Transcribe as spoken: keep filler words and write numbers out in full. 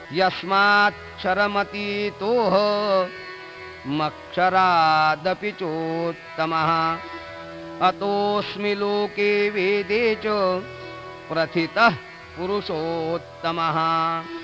यस्माक्षरमतीतोह मक्षरादपि चोत्तमः अतोऽस्मि लोके वेदे च प्रथितः पुरुषोत्तमः।